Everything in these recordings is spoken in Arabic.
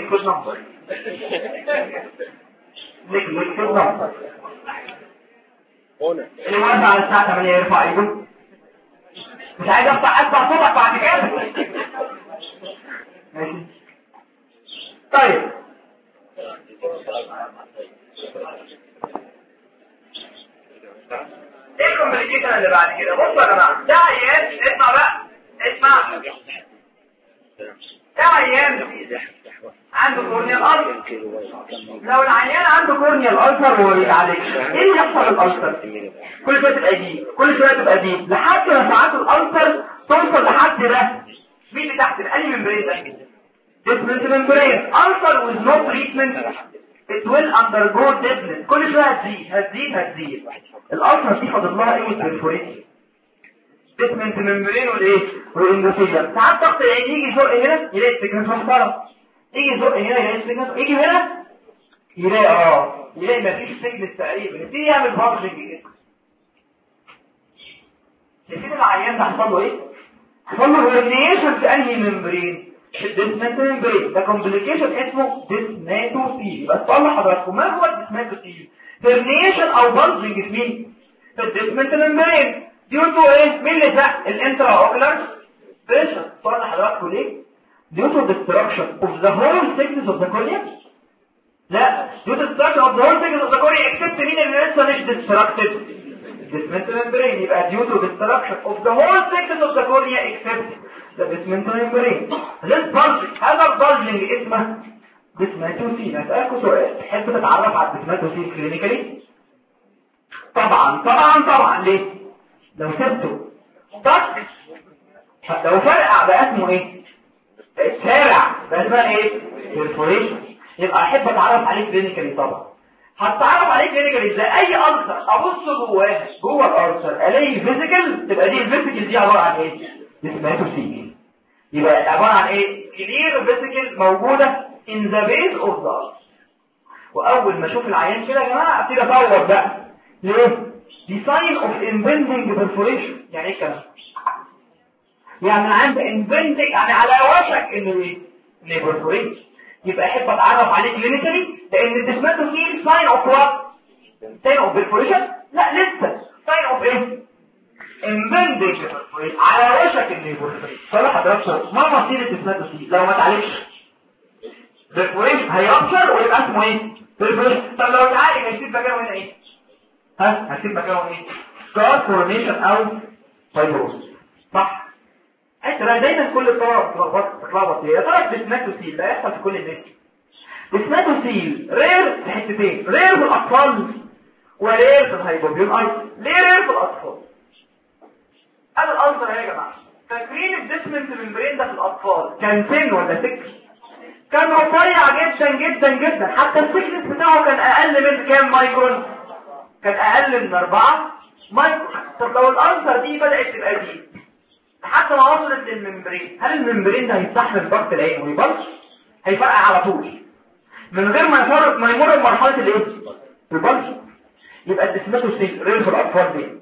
ليكويد نمبر ليكويد نمبر اللي وزع على الساعة 8 يرفع ايده. مش عايز افتح صوتك بعد كده. ماشي طيب ايه الكومبليكيشن اللي بعد كده؟ بصوا يا جماعه ده عيان اسمع بقى اسمع ده عيان عنده كورنيال ألسر. لو العيان عنده كورنيال ألسر وهو بيتعالج ايه اللي يحصل للألسر؟ كل شويه تبقى دي كل شويه تبقى دي لحد ما ساعات الألسر توصل لحد ده. مين اللي تحت الاني ممبرين ده؟ Deafness membrane. Ulcer with no treatment it will undergo deafness. كل شويه هتزيد الألسر دي فاضل لها ايه؟ perforation. Deafness membrane والايه؟ والاندوثيليوم. ساعات ضغط العين يجي يزق هنا يلاقي السكنس محترم، يجي يزق هنا يلاقي السكنس، يجي هنا يلاقي مفيش سكنس تقريبا، يبتدي يعمل بارجنج كده. شايفين العيان ده حصل له ايه؟ حصل له herniation في انهي ممبرين؟ الديسمنت ممبرين. ده كومبليكيشن اسمه ديسماتوسيل. بس طلع حضراتكم ما هو الديسماتوسيل؟ herniation او بارجنج في مين؟ في الديسمنت ممبرين. ديو تو ايه؟ مين اللي زق؟ الانترا اوكلر بريشر. طلع حضراتكم ليه؟ due to destruction of the whole thickness of the cornea. لا due to destruction of the whole thickness of the cornea except مين اللي لسه مش destructed؟ Descent membrane. يبقى due to destruction of the whole thickness of the cornea except the descent membrane. This bulging هذا البلجنج اسمه ديسماتوسيل. هسألكوا سؤال، تحب تتعرف على الديسماتوسيل كلينيكالي؟ طبعا ليه؟ لو سبته طق لو فرقع بقى اسمه ايه؟ الشارع بقى اسمها ايه؟ perforation. يبقى احب اتعرف عليه كلينيكالي. طبعا هتعرف عليه كلينيكالي ازاي؟ اي ألسر ابص جوه الألسر الاقي فيزيكال، تبقى دي الفيزيكال دي عباره عن ايه؟ ديسماتوسيل. يبقى عباره عن ايه؟ كلير فيزيكال موجوده in the base of the ulcer. واول ما اشوف العيان كده يا جماعه ابتدي ادور بقى ليه؟ دي sign of impending perforation. يعني ايه الكلام؟ يعني عند impending يعني على وشك انه ايه؟ انه perforation. يبقى احب اتعرف عليه كلينيكالي لان الديسماتوسيل sign of what؟ sign of perforation؟ لا لسه sign of ايه؟ impending perforation على وشك انه perforation. صلاح حضرتك ما مصير الديسماتوسيل لو ما اتعالجش؟ perforation هيرابشر ويبقى اسمه ايه؟ perforation. طب لو اتعالج هيسيب مكانه هنا ايه؟ هسيب مكانه ايه؟ scar formation او fibrosis. صح؟ انت بقى دايما كل الطلبه تتلخبط يا ترى الديسماتوسيل ده يحصل في كل الناس. الديسماتوسيل رير في حتتين، رير في الاطفال ورير في الهايبوبيون ايضا. ليه رير في الاطفال؟ هذا الألسر يا جماعه فاكرين الديسمنت ممبرين ده في الاطفال كان سن ولا سكر؟ كان رفيع جدا حتى السكنس بتاعه كان اقل من كام مايكرون؟ كان اقل من 4 مايكرون. طب لو الألسر دي بدات تبقى دي حتى ما وصلت للممبرين، هل الممبرين ده هيستحمل ضغط العين ويبلش؟ هيفرقع على طول من غير ما يمر بمرحله الايه؟ البلش. يبقى الديسماتوسيل رير في الاطفال دي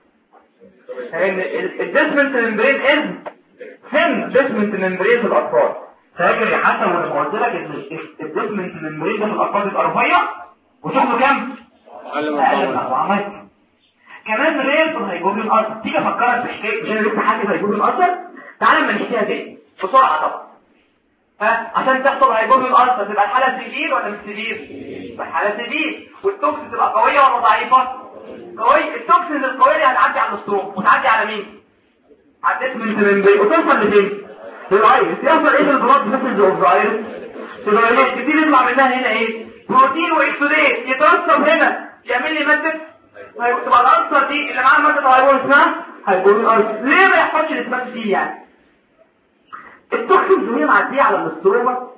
لان الديسمنت ممبرين ثين ديسمنت ممبرين في الاطفال. فاكر يا حسن وانا قلت لك ان الديسمنت ممبرين ده في الاطفال بيبقى رفيع وشكله كام؟ اقل من 4 متر. كمان رير في الهايبوبيون ألسر. تيجي افكرك بحكايه عشان لسه حاجه في الهايبوبيون ألسر. تعالى اما نحكيها دي بسرعه طبعا. عشان تحصل هايبوبيون ألسر تبقى الحاله سيفير ولا مش سيفير؟ تبقى الحاله سيفير والتوكسين تبقى قويه ولا ضعيفه؟ قويه. التوكسين القويه دي هتعدي على الستروم وتعدي على مين؟ على الديسمنت ممبرين وتوصل لفين؟ للايرس. يوصل ايه البلاد فيسلز اوف ذا ايرس؟ تبقى كتير يطلع منها هنا ايه؟ بروتين واكسوديت يترسب هنا يعمل لي ماده. تبقى الألسر دي اللي معاها مادة هايبوبيون اسمها هايبوبيون ألسر. ليه ما يحصلش الديسماتوسيل يعني؟ التوكسين وهي معديه على الاستروما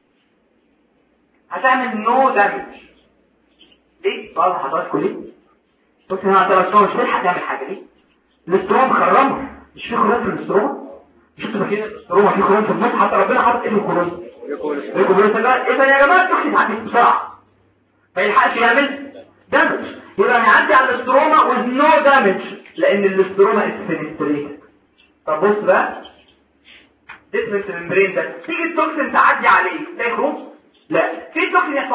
هتعمل نو دامج. ليه؟ طبعا حضراتكم ليه؟ التوكسين هنا على الاستروما مش هتلحق تعمل حاجه. ليه؟ الاستروما مخرمه، مش في خروج في الاستروما؟ مش انتوا فاكرين الاستروما في خروج في النص؟ حتى ربنا حاطط ايه في الخروج؟ اذا يا جماعه التوكسين عدي بسرعه ما يلحقش يعمل دامج. يبقى هيعدي على الاستروما with no damage لان الاستروما اسفنستريت. طب بص بقى ديسمنت ممبرين ده تيجي التوكسين تعدي عليه تلاقي خروج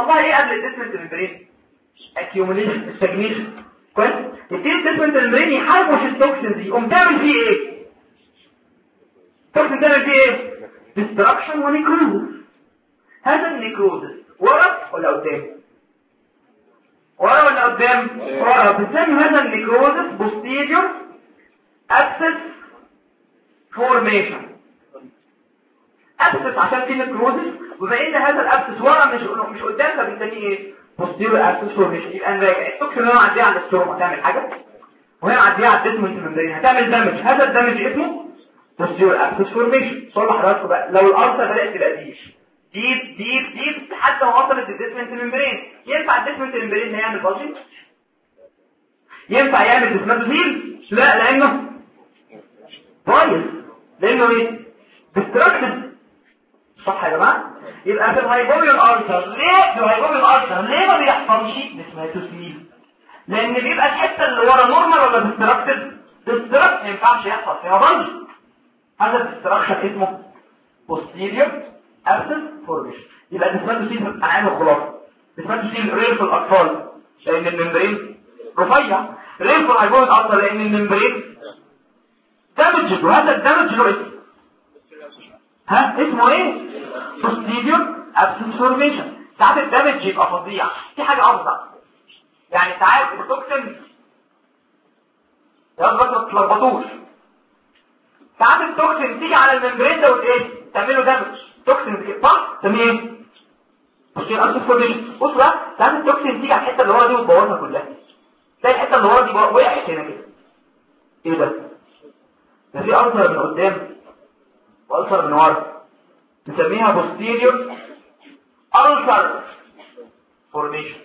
يحصل لها ايه قبل الديسمنت ممبرين؟ اكيوميليشن، استجنيشن. كويس. يبتدي الديسمنت ممبرين يحاربوا في التوكسين دي، يقوم تعمل فيه ايه؟ التوكسين تعمل فيه ايه؟ ديستراكشن ونيكروز. هذا النيكروز ورا ولا قدام؟ ورا ولا قدام؟ ورا. بنسمي هذا النيكروز بوستيريور ابسس فورميشن. ابسس عشان في نيكروزس، وبما ان هذا الابسس ورا مش قدام، فبنسميه ايه؟ بوستيريور ابسس فورميشن. يبقى نراجع التوكسين اللي معديه على الستروم هتعمل حاجه، وهي معديه على الديسمنت ممبرين هتعمل دامج. هذا الدامج اسمه بوستيريور ابسس فورميشن. صور لحضراتكم بقى، لو الارثر بدات تبقى ديب حتى ما وصلت الديسمنت ممبرين، ينفع الديسمنت ممبرين يعمل بلجنج؟ ينفع يعمل ديسماتوزيل؟ لا، لانه بايظ، لانه ايه؟ ديستراكتد. صح يا جماعه؟ يبقى في الهايبوميال ارثر ليه ما بيحصلش ديسماتوزيل؟ لان بيبقى الحته اللي ورا نورمال ولا ديستراكتد؟ ديستراكت، ما ينفعش يحصل فيها بلج. هذا الديستراكشن اسمه posterior abscess formation. يبقى ديسماتوزيل هنعمل خلاصه. ديسماتوزيل رير في الاطفال لان الممبرين رفيع، رير في الهايبوميال ارثر لان الممبرين دامج، وهذا الدامج له اسمه ايه؟ posterior abscess formation. ساعات الدامج يبقى فظيع. في حاجه افظع، يعني ساعات التوكسين يلا ما تتلخبطوش، ساعات التوكسين تيجي على الممبرين ده وايه؟ تعمله دامج. توكسين دي صح تسميه ايه؟ posterior abscess formation. بص بقى، ساعات التوكسين تيجي على الحته اللي ورا دي وتبوظها كلها. تلاقي الحته اللي ورا دي وقعت هنا كده. ايه ده؟ ده في ألسر من قدام وألسر من ورا، نسميها posterior ulcer formation.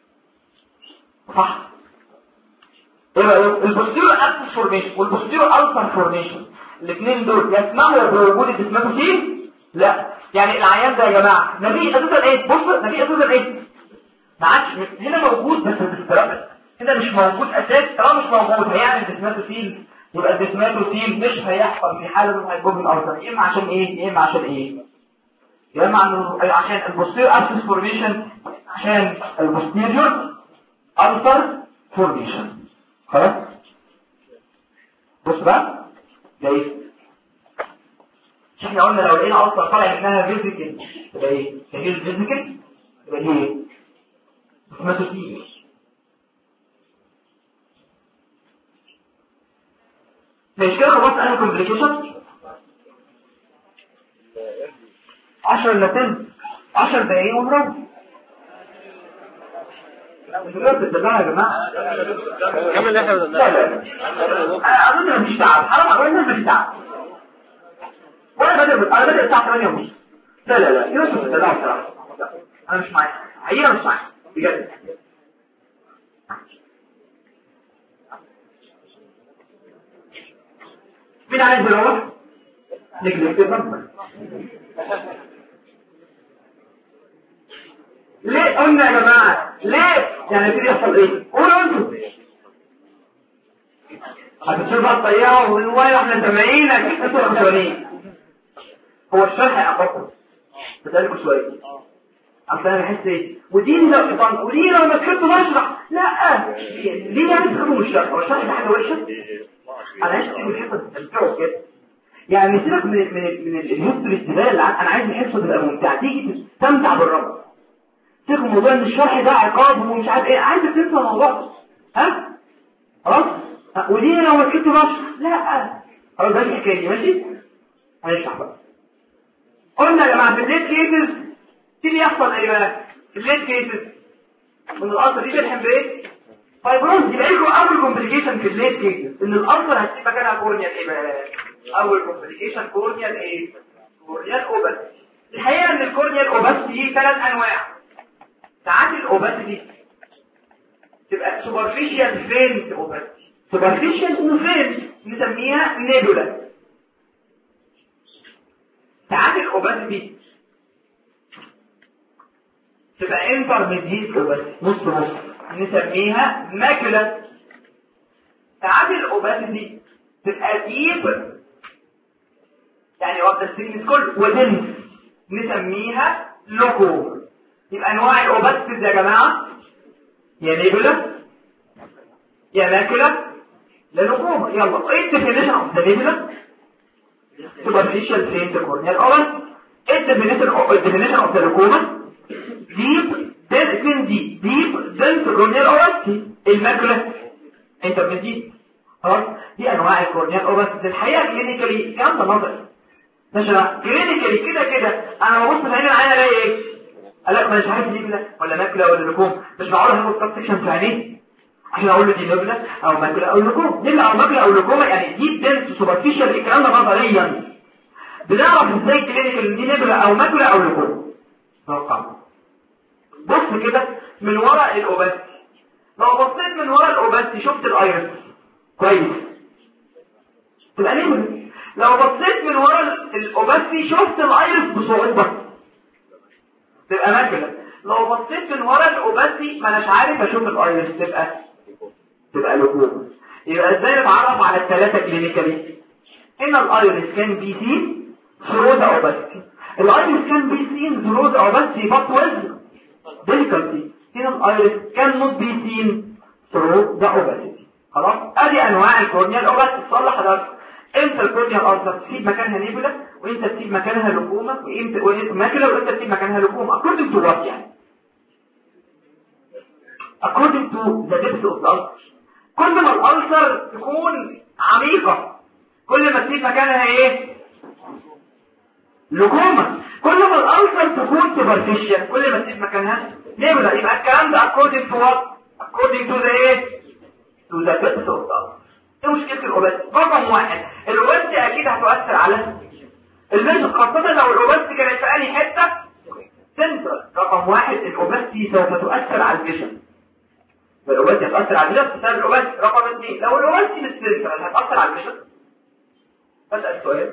صح؟ ايه بقى؟ البوستيريور abscess formation والبوستيريور ulcer formation الاثنين دول يسمحوا بوجود الديسماتوزيل؟ لا. يعني العيان ده يا جماعه نبي اساسا ايه؟ بص، نبي اساسا ايه؟ ما عادش هنا موجود، بس الديستراكشن هنا مش موجود اساس. مش موجود هيعمل ديسماتوزيل. يبقى الديسماتوزيل مش هيحصل في حاله الهايبوميال ارثر. يا اما عشان ايه؟ يا اما عشان ايه؟ يا اما عشان البوستيريور abscess formation، عشان البوستيريور ulcer formation. خلاص؟ بص بقى جاي، مش احنا قلنا لو لقينا ulcer طالع منها فيزيكال يبقى ايه؟ هي الفيزيكال يبقى ايه؟ ديسماتوزيل. مش كده خلاص؟ انا كومبليكيشن 10 الا 10 دقايق ونروح. دلوقتي بتدلعوا يا جماعه. كمل احنا. لا اظن مفيش تعب، حرام عليك مفيش تعب. وانا بدأ الساعه 8:30. لا يوسف بتدلعوا بصراحه. انا مش معاك، حقيقه مش معاك بجد. مين عايز يروح؟ نجلس الرب. ليه قلنا يا جماعه؟ ليه؟ يعني كده يحصل ايه؟ قولوا انتوا. هتشوف الطياره والوايا احنا سامعينك انتوا خسرانين. هو الشرح يا اخوكم بسالكوا شويه عشان انا بحس ايه؟ ودين ده شيطان، ودين لو ما كنت بشرح لا ليه يعني تفهموا الشرح؟ هو الشرح ده حاجه وحشه؟ انا عايز اقول الحصه تستمتعوا كده. يعني سيبك من الهيستوري الزباله اللي انا عايز الحصه تبقى ممتعه، تيجي تستمتع بالرب. سيبك من موضوع ان الشرح ده عقاب ومش عارف ايه، عايزك تنسى الموضوع. ها؟ خلاص؟ ودي لو ما كنت بشرح لا خلاص ده الحكايه دي ماشي؟ هنشرح بقى. قلنا يا جماعه في الليت كيسز تيجي يحصل ايه بقى؟ في الليت كيسز من الألسر دي بنحب ايه؟ فايبروز. يبقى لكم اول كومبليكيشن في الليت كيسز ان الألسر هتسيب مكانها كورنيال ايه بقى؟ اول كومبليكيشن كورنيال ايه؟ كورنيال اوباسيتي. الحقيقه ان الكورنيال اوباسيتي 3 انواع. ساعات الاوباسيتي تبقى سوبرفيشال فين اوباسيتي، سوبرفيشال وفين نسميها نيبولا. ساعات الاوباسيتي تبقى انترميديت اوباسيتي نص نسميها ماكولا. ساعات الاوباسيتي تبقى ديب يعني واخده السيجنس كله ودنس نسميها لوكو. يبقى انواع الاوبستيز يا جماعه يا نيبولا يا ماكولا يا لوكوما. يلا ايه الديفينيشن اوف ذا نيبولا؟ superficial faint corneal obus. ايه الديفينيشن اوف ذا لوكوما؟ deep dense corneal obus. الماكولا intermediate. خلاص دي انواع الكورنيال اوبس. الحقيقه كلينيكالي كام ده نظري ماشي كلينيكالي كده انا ببص في عين العين الاقي ايه؟ الاقي مش عارف نيبلا ولا ماكولا ولا لوكوم. مش معقول هاخد كات سكشن في عينيه عشان اقول له دي نيبلا او ماكولا او لوكوم. نيبلا او ماكولا او لوكوما يعني دي دنس سوبرفيشال. الكلام ده نظريا. بنعرف ازاي كلينيكال دي نيبلا او ماكولا او لوكوم. توقع بص كده من ورا الاوبس. لو بصيت من ورا الاوبس شفت الايرس كويس تبقى نيبولا. لو بصيت من ورا الاوباسي شفت الايرس بصعوبه تبقى ماكولا. لو بصيت من ورا الاوباسي ما اناش عارف اشوف الايرس تبقى لوكوما. يبقى ازاي نتعرف على الثلاثه كلينيكالي؟ ان الايرس كان بي سي ثرو ذا اوباسي. الايرس كان بي سي ثرو ذا اوباسي but with difficulty. هنا الايرس كان نوت بي سين ثرو ذا اوباسي. خلاص ادي انواع الكورنيال اوبس. تصلح حضرتك امتى الكورنيال اوبس تسيب مكانها نيبولا وامتى تسيب مكانها لوكوما وامتى ماكولا وامتى تسيب مكانها لوكوما according to what يعني according to the depth of the ulcer. كل ما الالسر تكون عميقه كل ما تسيب مكانها ايه؟ لوكوما. كل ما الالسر تكون سوبرفيشال كل ما تسيب مكانها نيبولا. يبقى الكلام ده according to what؟ according to the ايه؟ to the depth of the ulcer. ايه مشكله الاوباسيتي؟ رقم واحد الاوباسيتي اكيد هتؤثر على الفيجن خاصه لو الاوباسيتي كانت في اي حته سنترال. رقم واحد الاوباسيتي سوف تؤثر على الفيجن. الاوباسيتي هتؤثر على الفيجن بسبب الاوباسيتي. رقم اثنين لو الاوباسيتي مش سنترال هتؤثر على الفيجن. اسال سؤال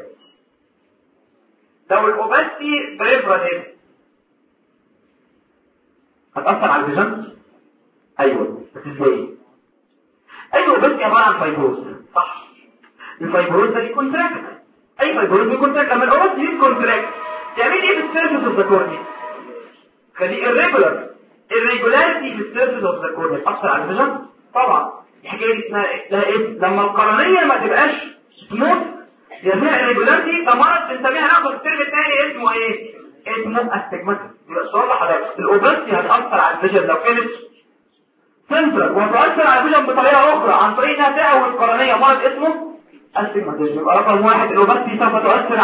لو الاوباسيتي بريفرال هتؤثر على الفيجن؟ ايوه بس ازاي؟ ايوه بس عباره عن فايبروز صح. الفايبروز ده بيكون تراكت. اي فايبروز بيكون تراكت. لما الاوبس بيكون تراكت تعمل ايه في السيرفيس اوف ذا كورنيا؟ خلي irregularity في السيرفيس اوف ذا كورنيا تاثر على الفيجن طبعا. الحكايه دي اسمها ايه؟ لما القرنيه ما تبقاش سموث يبقى irregularity. ده مرض بنسميها ناخد الترم الثاني اسمه ايه؟ اسمه استجماتيك. يبقى السؤال ده حضرتك الاوبسي هتاثر على الفيجن لو كانت سنترال وهتؤثر على الفيجن بطريقه اخرى عن طريق انها تقوي القرنيه. مرض اسمه استجماتيزم. يبقى رقم واحد الاوباسيتي سوف تؤثر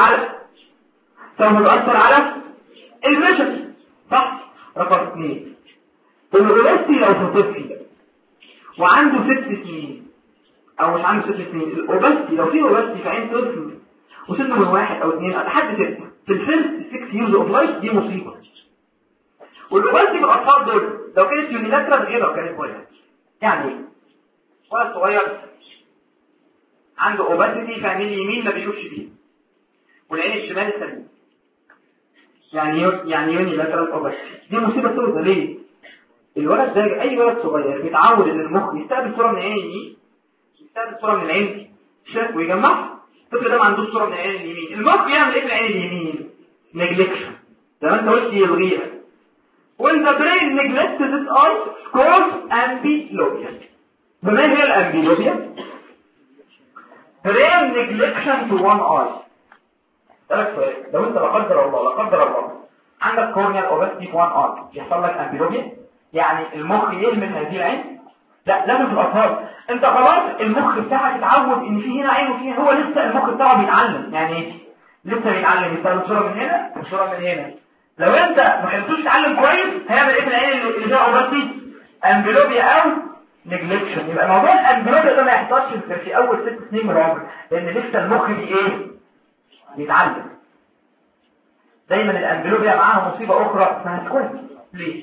على الفيجن صح. رقم اثنين الاوباسيتي لو في طفل وعنده 6 سنين او مش عنده 6 سنين. الاوباسيتي لو في اوباسيتي في عين طفل وسنه من 1 أو 2 لحد 6 في الفيرست 6 years of life دي مصيبه. والاوباسيتي في الاطفال دول لو كانت يونيلاترال غير لو كانت بوينت. يعني ولد صغير عنده اوباسيتي في عين اليمين ما بيشوفش بيه والعين الشمال سليم يعني يونيلاترال اوباسيتي دي مصيبه سوداء. ليه؟ الولد ده اي ولد صغير بيتعود ان المخ يستقبل صوره من العين اليمين يستقبل صوره من العين الشمال ويجمعها. الطفل ده ما عندوش صوره من العين اليمين. المخ يعمل ايه في العين اليمين؟ نيجلكشن زي ما انت قلت يلغيها. when the brain neglects its eyes cause amblyopia. ما هي الامبليوبيا؟ brain neglection to one eye. ده سؤال لو انت لا قدر الله عندك corneal opacity في one eye يحصل لك امبليوبيا يعني المخ يهمل هذه العين؟ لا لازم في الاطفال. انت خلاص المخ بتاعك اتعود ان في هنا عين وفي هنا. هو لسه المخ بتاعه بيتعلم. يعني ايه لسه بيتعلم؟ يستخدم صوره من هنا وصوره من هنا. لو انت ما خليتوش يتعلم كويس هيعمل ايه في العين اللي فيها اوباسيتي؟ امبليوبيا او نيجلكشن. يبقى موضوع الامبليوبيا ده ما يحصلش في اول 6 سنين من العمر لان لسه المخ بيتعلم. دايما الامبليوبيا معاها مصيبه اخرى اسمها سكوينت. ليه؟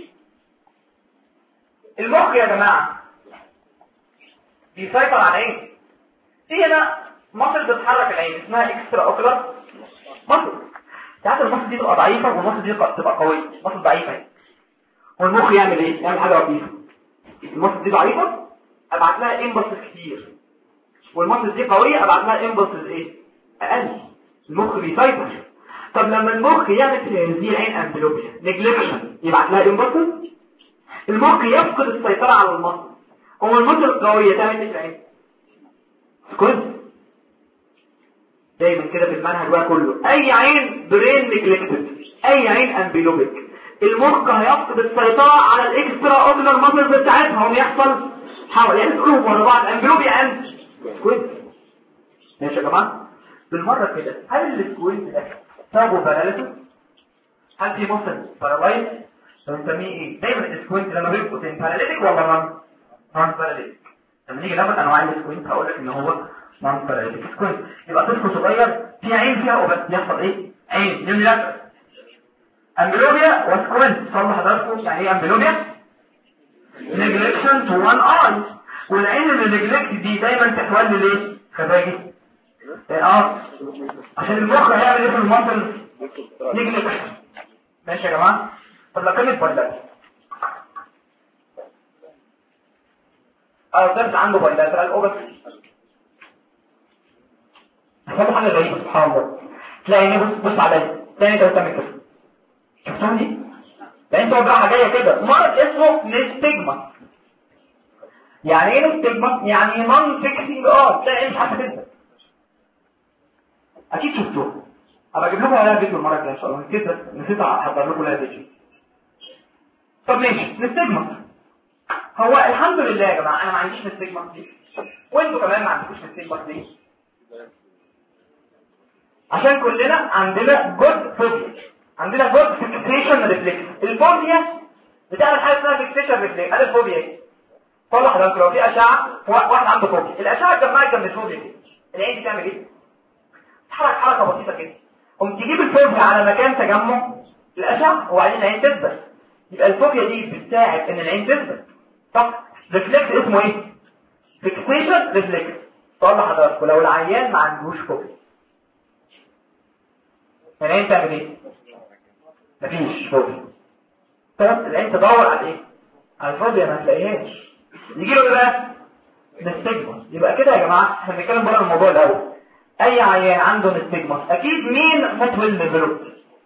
المخ يا جماعه بيسيطر على العين. في هنا مصل بتتحرك العين اسمها اكسترا اوكلر مصل. ساعات المصل دي تبقى ضعيفه والمصل دي تبقى قويه. مصل ضعيفه والمخ يعمل ايه؟ يعمل حاجه لطيفه. المصل دي ضعيفه ابعت لها امبلسز كتير والمصل دي قويه ابعت لها امبلسز ايه؟ اقل. المخ بيسيطر. طب لما المخ يعمل في دي العين امبلوبيا نيجليكشن يبعت لها امبوتنس، المخ يفقد السيطره على المصل، ومن المصل القويه تعمل ايه في العين؟ كنت دايما كده في المنهج بقى كله اي عين برين نيجلكتد، اي عين امبلوبيك، المخ هيفقد السيطره على الاكسترا اوردينال ماسلز بتاعتها ويحصل حاول يعني كلهم ورا بعض امبلوبيا اند سكوينت. ماشي يا جماعه بالمره كده، هل السكوينت ده سببه باراليسيس؟ هل في مصل بارالايز؟ بنسميه ايه؟ دايما السكوينت لما بيبقوا باراليتيك ولا نون باراليتيك؟ لما نيجي ناخد انواع السكوينت هقول لك ان هو نون باراليتيك سكوينت. يبقى طفل صغير في عين فيها وبس يحصل ايه؟ عين يملك امبلوبيا وسكوينت. صلوا حضراتكم يعني ايه امبلوبيا؟ نيجلكشن تو وان اي، والعين اللي نيجلكت دي دايما تتولد ليه؟ خفاجي عشان المخ هيعمل ايه في المنطقه نيجلكشن. ماشي يا جماعه. طب لو كانت بلد طفل عنده بايلاترال اوبس، هتلاقي حاجه غريبه سبحان الله، تلاقي بص عليا تاني انت بتعمل كده، شفتوني دي؟ لان انت وجعها جايه كده، مرض اسمه نستجما. يعني ايه نستجما؟ يعني نون فيكسنج تلاقي مش عارفه كده، اكيد شفتوها. ابقى اجيب لكم عليها فيديو المره الجايه ان شاء الله، نسيت احضر لكم لها فيديو. طب ماشي نستجما، هو الحمد لله يا جماعه انا ما عنديش نستجما دي، وانتوا كمان ما عندكوش نستجما دي، عشان كلنا عندنا جود فوبيا، عندنا جود فيكسيشن ريفلكس. الفوبيا بتعمل حاجه اسمها فيكسيشن ريفلكس. هذا الفوبيا ايه؟ طلع حضرتك لو في اشعه واحد عنده فوبيا، الاشعه اتجمعت جنب الفوبيا دي، العين دي تعمل ايه؟ تحرك حركه بسيطه كده، قوم تجيب الفوبيا على مكان تجمع الاشعه وبعدين العين تثبت. يبقى الفوبيا دي بتساعد ان العين تثبت. صح؟ ريفلكس اسمه ايه؟ فيكسيشن ريفلكس. طلع حضرتك لو العيان ما عندوش فوبيا العين تعمل ايه؟ مفيش فوبيا. طب العين تدور على ايه؟ على الفوبيا ما تلاقيهاش، يجي له بقى نستجما. يبقى كده يا جماعه احنا بنتكلم بره الموضوع الاول. اي عيان عنده نستجما اكيد مين نوت ويل ديفلوب؟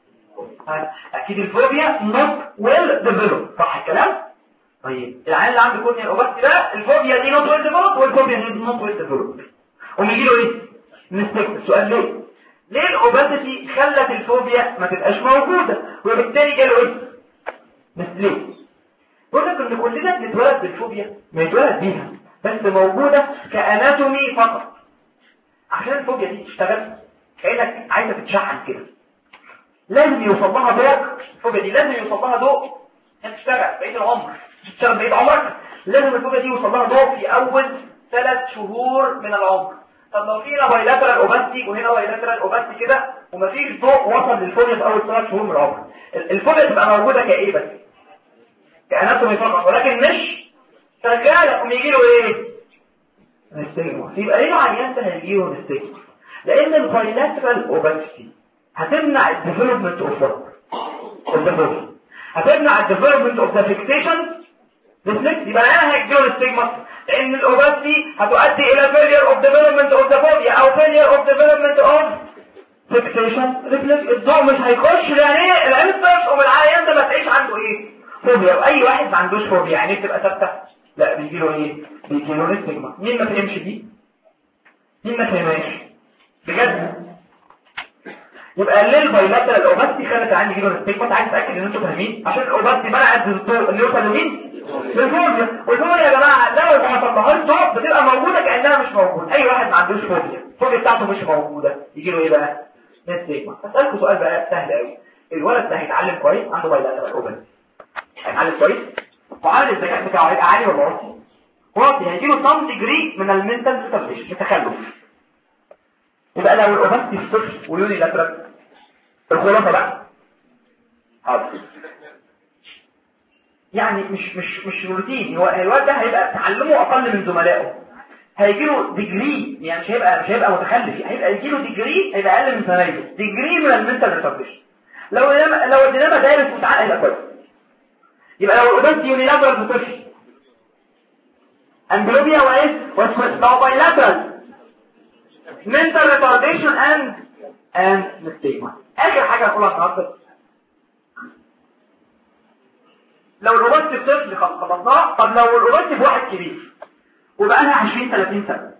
اكيد الفوبيا نوت ويل ديفلوب، صح الكلام؟ طيب العيان اللي عنده كورنيال اوباستي ده الفوبيا دي نوت ويل ديفلوب والفوبيا دي نوت ويل ديفلوب، ويجي له ايه؟ نستجما. السؤال ليه الاوباسيتي خلت الفوبيا ما تبقاش موجوده وبالتالي جاله ايه؟ ليه؟ بقول لك ان كلنا بنتولد بالفوبيا، بنتولد بيها بس موجوده كاناتومي فقط. عشان الفوبيا دي تشتغل كانك عايزه تتشحن كده، لازم يوصل لها ضوء. الفوبيا دي لازم يوصل لها ضوء عشان تشتغل بقيه العمر، تشتغل بقيه عمرك. لازم الفوبيا دي يوصل لها ضوء في اول 3 شهور من العمر. طب لو في هنا بايلاترال اوباستي وهنا بايلاترال اوباستي كده ومفيش ضوء وصل للفوبيا في اول 3 شهور من العمر، الفوبيا تبقى موجوده كايه بس؟ كأناتومي فقط، ولكن مش شغاله. ويجي له ايه؟ نستجما. يبقى ليه العيان ده هيجي له نستجما؟ لان البايلاترال اوباستي هتمنع الديفلوبمنت اوف الفوبيا، هتمنع الديفلوبمنت اوف ذا فيكسيشن ريفلكس. يبقى العيان هيجي له نستجما لان الاوباستي هتؤدي الى failure of development of the phobia او failure of development of fixation reflex. الضوء مش هيخش لعينيه، العين تشقم العيان ده ما تلاقيش عنده ايه؟ فوبيا. واي واحد ما عندوش فوبيا يعني بتبقى ثابته؟ لا بيجي له ايه؟ بيجي له نستجما. مين ما فهمش دي؟ مين ما فهمهاش بجد؟ يبقى ليه البايلاترال الاوباستي خلت عندي يجي له نستجما؟ عايز اتاكد ان انتوا فاهمين. عشان الاوباستي منعت الضوء اللي يوصل لمين؟ للفوبيا. والفوبيا يا جماعه لو ما طلعهاش ضوء بتبقى موجوده كانها مش موجوده. اي واحد ما عندوش فوبيا الفوبيا بتاعته مش موجوده يجي له ايه بقى؟ نستجما. اسالكم سؤال بقى سهل قوي، الولد ده هيتعلم كويس عنده بايلاترال اوباستي، هيتعلم كويس وعامل الذكاء بتاعه هيبقى عالي ولا واطي؟ واطي. هيجي له سم ديجري من المنتال ستابليش التخلف. يبقى لو الاوباستي صفر ويوني لاترال الخلاصه بقى حاضر يعني مش روتين. هو الواد ده هيبقى تعلمه اقل من زملائه، هيجي له ديجري يعني مش هيبقى متخلف، هيبقى يجي له ديجري هيبقى اقل من زمايله، ديجري من المنتال ستابليش. لو الدينامه دايرس متعقل هيبقى كويس. يبقى لو الاوباستي يوني لاترال بطفل امبلوبيا وايه لو بايلاترال mental retardation and nystagma. اخر حاجه هقولها النهارده، لو الاوبستي بطفل خلصناها. طب لو الاوبستي بواحد كبير وبقى لها 20 30 سنه،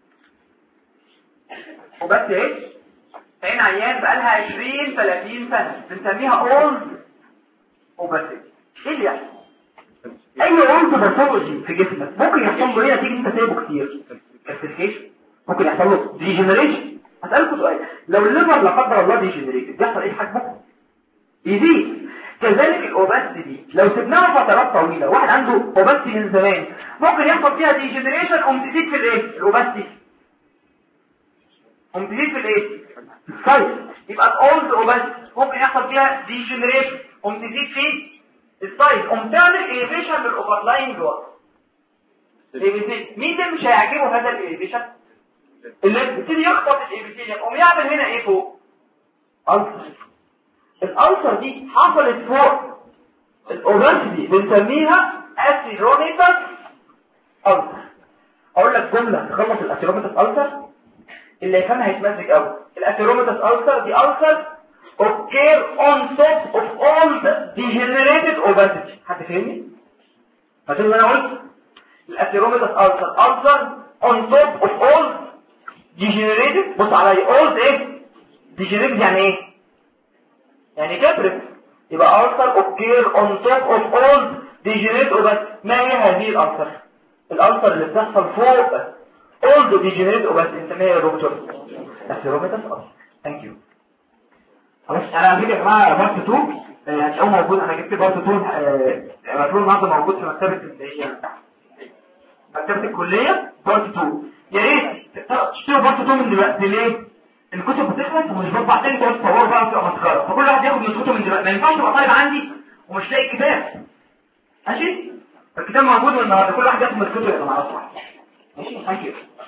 اوبستي ايه؟ عين عيان بقى لها 20 30 سنه بنسميها اولد اوبستي. ايه اللي يحصل؟ اي اولد باثولوجي في جسمك ممكن يحصل له ايه نتيجه انت سايبه كتير؟ كالسيفيكيشن، ممكن يحصل له ديجنريشن. هسألكوا سؤال، لو الليفر لا قدر الله ديجنريت بيحصل ايه في حجمه؟ يزيد. كذلك الاوبستي دي لو سبناها فترات طويله، واحد عنده اوبستي من زمان ممكن يحصل فيها ديجنريشن تزيد في الايه؟ الاوبستي تزيد في الايه؟ السايز. يبقى الاولد اوبستي ممكن يحصل فيها ديجنريشن تزيد في السايز، تعمل اليفيشن للاوفرلاين جوه. مين اللي مش هيعجبه هذا الاليفيشن؟ اللي بيبتدي يخبط الابيثيليوم يعمل هنا ايه فوق؟ ألسر. الألسر دي حصلت فوق الاوبستي بنسميها اثيروميتاس ألسر. اقول لك جمله تخلص الاثيروميتاس ألسر اللي يفهمها هيتمزج قوي. الاثيروميتاس ألسر دي ألسر occur on top of all the degenerated obesity. حد فهمني؟ فاكر اللي انا قلت؟ الاثيروميتاس ألسر on top of all degenerated. بص عليا، old ايه؟ degenerated يعني ايه؟ يعني كبرت. يبقى ألسر occur on top of all degenerated obesity. ما هي هذه الألسر؟ الألسر اللي بتحصل فوق old degenerated obesity نسميها يا دكتور اثيروميتاس ألسر. ثانك يو. خلاص انا هجيب يا جماعه بارت 2 هتلاقوه موجود. انا جبت بارت 2 المفروض النهارده موجود في مكتبه مكتبه الكليه بارت 2. يا ريت تشتروا بارت 2 من دلوقتي. ليه؟ الكتب بتخلص ومش بطبع تاني تقعد تصوروا بقى وتبقى مسخره، فكل واحد ياخد من الكتب من دلوقتي. ما ينفعش تبقى طالب عندي ومش لاقي الكتاب. ماشي؟ الكتاب موجود النهارده، كل واحد ياخد من الكتب يا جماعه. ماشي؟ ثانك يو.